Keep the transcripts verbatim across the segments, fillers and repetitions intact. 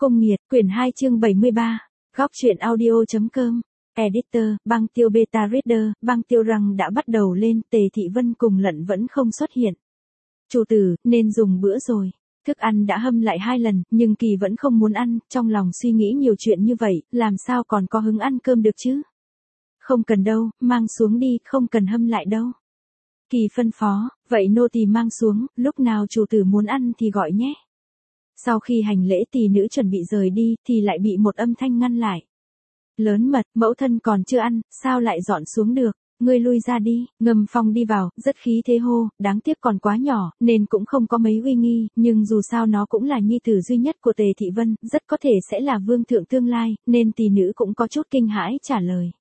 Cung Nghiệt, quyển hai chương bảy mươi ba, góc truyện audio.com, Editor, băng tiêu beta reader, băng tiêu răng đã bắt đầu lên, Tề Thị Vân cùng Lận vẫn không xuất hiện. Chủ tử, nên dùng bữa rồi. Thức ăn đã hâm lại hai lần, nhưng Kỳ vẫn không muốn ăn, trong lòng suy nghĩ nhiều chuyện như vậy, làm sao còn có hứng ăn cơm được chứ? Không cần đâu, mang xuống đi, không cần hâm lại đâu. Kỳ phân phó, vậy nô tỳ mang xuống, lúc nào chủ tử muốn ăn thì gọi nhé. Sau khi hành lễ tỳ nữ chuẩn bị rời đi, thì lại bị một âm thanh ngăn lại. Lớn mật, mẫu thân còn chưa ăn, sao lại dọn xuống được, ngươi lui ra đi. Ngâm Phong đi vào, rất khí thế hô, đáng tiếc còn quá nhỏ, nên cũng không có mấy uy nghi, nhưng dù sao nó cũng là nhi tử duy nhất của Tề Thị Vân, rất có thể sẽ là vương thượng tương lai, nên tỳ nữ cũng có chút kinh hãi trả lời.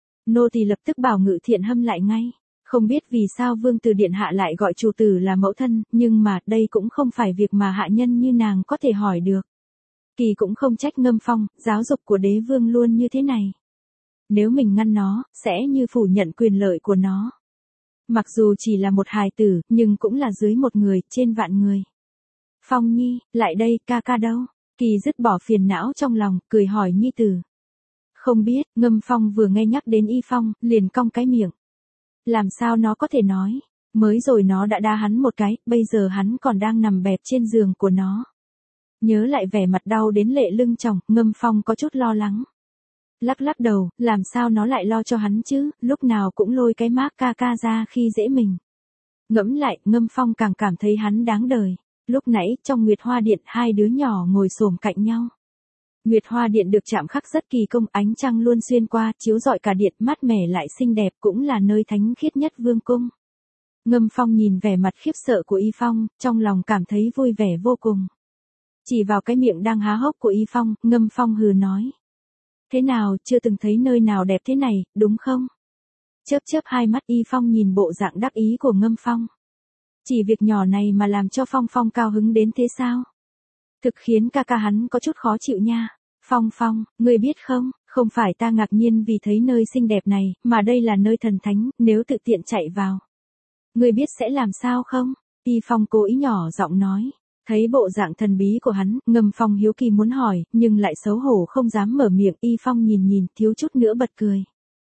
Nô tỳ lập tức bảo Ngự Thiện hâm lại ngay. Không biết vì sao vương tử điện hạ lại gọi chủ tử là mẫu thân, nhưng mà đây cũng không phải việc mà hạ nhân như nàng có thể hỏi được. Kỳ cũng không trách Ngâm Phong, giáo dục của đế vương luôn như thế này. Nếu mình ngăn nó, sẽ như phủ nhận quyền lợi của nó. Mặc dù chỉ là một hài tử, nhưng cũng là dưới một người, trên vạn người. Phong nhi, lại đây, ca ca đâu? Kỳ dứt bỏ phiền não trong lòng, cười hỏi nhi tử. Không biết, Ngâm Phong vừa nghe nhắc đến Y Phong, liền cong cái miệng. Làm sao nó có thể nói, mới rồi nó đã đá hắn một cái, bây giờ hắn còn đang nằm bẹp trên giường của nó. Nhớ lại vẻ mặt đau đến lệ lưng tròng, Ngâm Phong có chút lo lắng. Lắc lắc đầu, làm sao nó lại lo cho hắn chứ, lúc nào cũng lôi cái mác ca ca ra khi dễ mình. Ngẫm lại, Ngâm Phong càng cảm thấy hắn đáng đời. Lúc nãy, trong Nguyệt Hoa Điện, hai đứa nhỏ ngồi xổm cạnh nhau. Nguyệt Hoa Điện được chạm khắc rất kỳ công, ánh trăng luôn xuyên qua, chiếu rọi cả điện, mát mẻ lại xinh đẹp, cũng là nơi thánh khiết nhất vương cung. Ngâm Phong nhìn vẻ mặt khiếp sợ của Y Phong, trong lòng cảm thấy vui vẻ vô cùng. Chỉ vào cái miệng đang há hốc của Y Phong, Ngâm Phong hừ nói. Thế nào, chưa từng thấy nơi nào đẹp thế này, đúng không? Chớp chớp hai mắt, Y Phong nhìn bộ dạng đắc ý của Ngâm Phong. Chỉ việc nhỏ này mà làm cho Phong Phong cao hứng đến thế sao? Thực khiến ca ca hắn có chút khó chịu nha. Phong Phong, ngươi biết không, không phải ta ngạc nhiên vì thấy nơi xinh đẹp này, mà đây là nơi thần thánh, nếu tự tiện chạy vào. Ngươi biết sẽ làm sao không? Y Phong cố ý nhỏ giọng nói. Thấy bộ dạng thần bí của hắn, Ngâm Phong hiếu kỳ muốn hỏi, nhưng lại xấu hổ không dám mở miệng. Y Phong nhìn nhìn, thiếu chút nữa bật cười.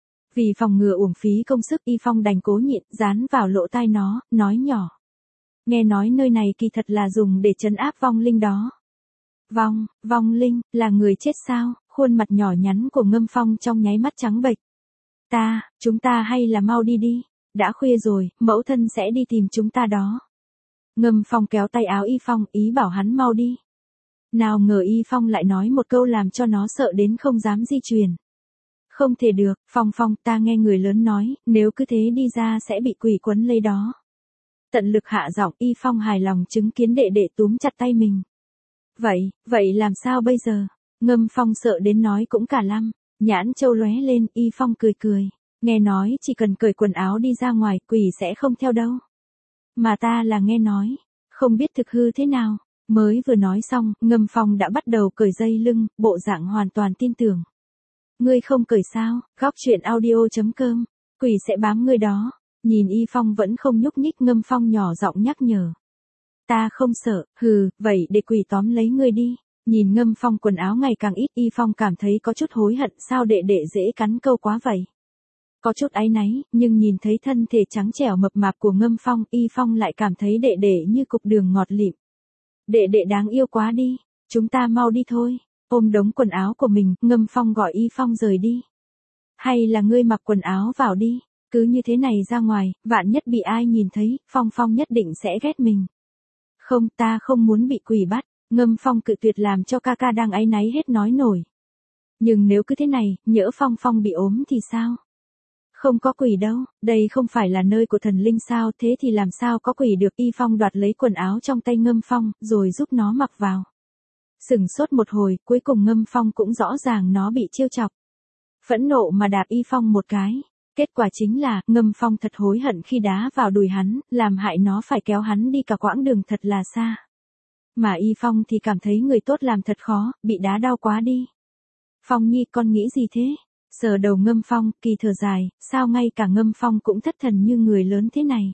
Vì phòng ngừa uổng phí công sức, Y Phong đành cố nhịn, dán vào lỗ tai nó, nói nhỏ. Nghe nói nơi này kỳ thật là dùng để trấn áp vong linh đó. Vong, vong linh, là người chết sao? Khuôn mặt nhỏ nhắn của Ngâm Phong trong nháy mắt trắng bệch. Ta, chúng ta hay là mau đi đi, đã khuya rồi, mẫu thân sẽ đi tìm chúng ta đó. Ngâm Phong kéo tay áo Y Phong, ý bảo hắn mau đi. Nào ngờ Y Phong lại nói một câu làm cho nó sợ đến không dám di chuyển. Không thể được, Phong Phong, ta nghe người lớn nói, nếu cứ thế đi ra sẽ bị quỷ quấn lấy đó. Tận lực hạ giọng, Y Phong hài lòng chứng kiến đệ đệ túm chặt tay mình. Vậy, vậy làm sao bây giờ? Ngâm Phong sợ đến nói cũng cả lăm, nhãn châu lóe lên, Y Phong cười cười. Nghe nói chỉ cần cởi quần áo đi ra ngoài, quỷ sẽ không theo đâu. Mà ta là nghe nói, không biết thực hư thế nào. Mới vừa nói xong, Ngâm Phong đã bắt đầu cởi dây lưng, bộ dạng hoàn toàn tin tưởng. Ngươi không cởi sao? Góc truyện audio.com, quỷ sẽ bám ngươi đó. Nhìn Y Phong vẫn không nhúc nhích, Ngâm Phong nhỏ giọng nhắc nhở. Ta không sợ, hừ, vậy để quỷ tóm lấy ngươi đi. Nhìn Ngâm Phong quần áo ngày càng ít, Y Phong cảm thấy có chút hối hận, sao đệ đệ dễ cắn câu quá vậy. Có chút áy náy, nhưng nhìn thấy thân thể trắng trẻo mập mạp của Ngâm Phong, Y Phong lại cảm thấy đệ đệ như cục đường ngọt lịm. Đệ đệ đáng yêu quá đi, chúng ta mau đi thôi. Ôm đống quần áo của mình, Ngâm Phong gọi Y Phong rời đi. Hay là ngươi mặc quần áo vào đi, cứ như thế này ra ngoài, vạn nhất bị ai nhìn thấy, Phong Phong nhất định sẽ ghét mình. Không, ta không muốn bị quỷ bắt. Ngâm Phong cự tuyệt làm cho ca ca đang áy náy hết nói nổi. Nhưng nếu cứ thế này, nhỡ Phong Phong bị ốm thì sao? Không có quỷ đâu, đây không phải là nơi của thần linh sao, thế thì làm sao có quỷ được. Y Phong đoạt lấy quần áo trong tay Ngâm Phong, rồi giúp nó mặc vào. Sửng sốt một hồi, cuối cùng Ngâm Phong cũng rõ ràng nó bị trêu chọc. Phẫn nộ mà đạp Y Phong một cái. Kết quả chính là, Ngâm Phong thật hối hận khi đá vào đùi hắn, làm hại nó phải kéo hắn đi cả quãng đường thật là xa. Mà Y Phong thì cảm thấy người tốt làm thật khó, bị đá đau quá đi. Phong nhi, con nghĩ gì thế? Sờ đầu Ngâm Phong, Kỳ thở dài, sao ngay cả Ngâm Phong cũng thất thần như người lớn thế này?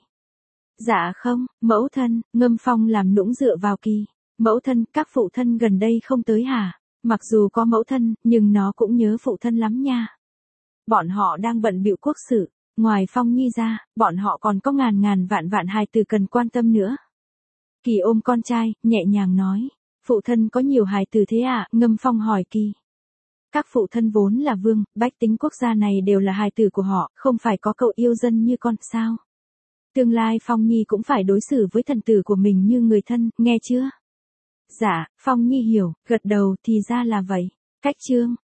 Dạ không, mẫu thân. Ngâm Phong làm nũng dựa vào Kỳ. Mẫu thân, các phụ thân gần đây không tới hả? Mặc dù có mẫu thân, nhưng nó cũng nhớ phụ thân lắm nha. Bọn họ đang bận bịu quốc sự, ngoài Phong Nhi ra, bọn họ còn có ngàn ngàn vạn vạn hài tử cần quan tâm nữa. Kỳ ôm con trai, nhẹ nhàng nói, phụ thân có nhiều hài tử thế à? Ngâm Phong hỏi Kỳ. Các phụ thân vốn là vương, bách tính quốc gia này đều là hài tử của họ, không phải có cậu yêu dân như con sao? Tương lai Phong Nhi cũng phải đối xử với thần tử của mình như người thân, nghe chưa? Dạ, Phong Nhi hiểu, gật đầu, thì ra là vậy. Cách chương